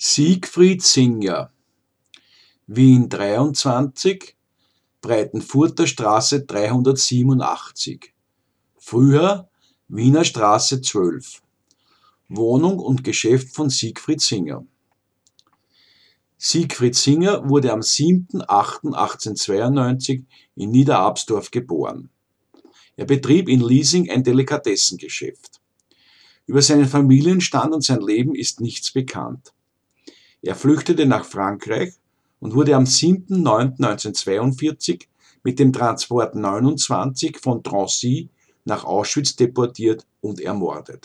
Siegfried Singer, Wien 23, Breitenfurter Straße 387, früher Wiener Straße 12, Wohnung und Geschäft von Siegfried Singer. Siegfried Singer wurde am 7.8.1892 in Niederabsdorf geboren. Er betrieb in Liesing ein Delikatessengeschäft. Über seinen Familienstand und sein Leben ist nichts bekannt. Er flüchtete nach Frankreich und wurde am 7.9.1942 mit dem Transport 29 von Drancy nach Auschwitz deportiert und ermordet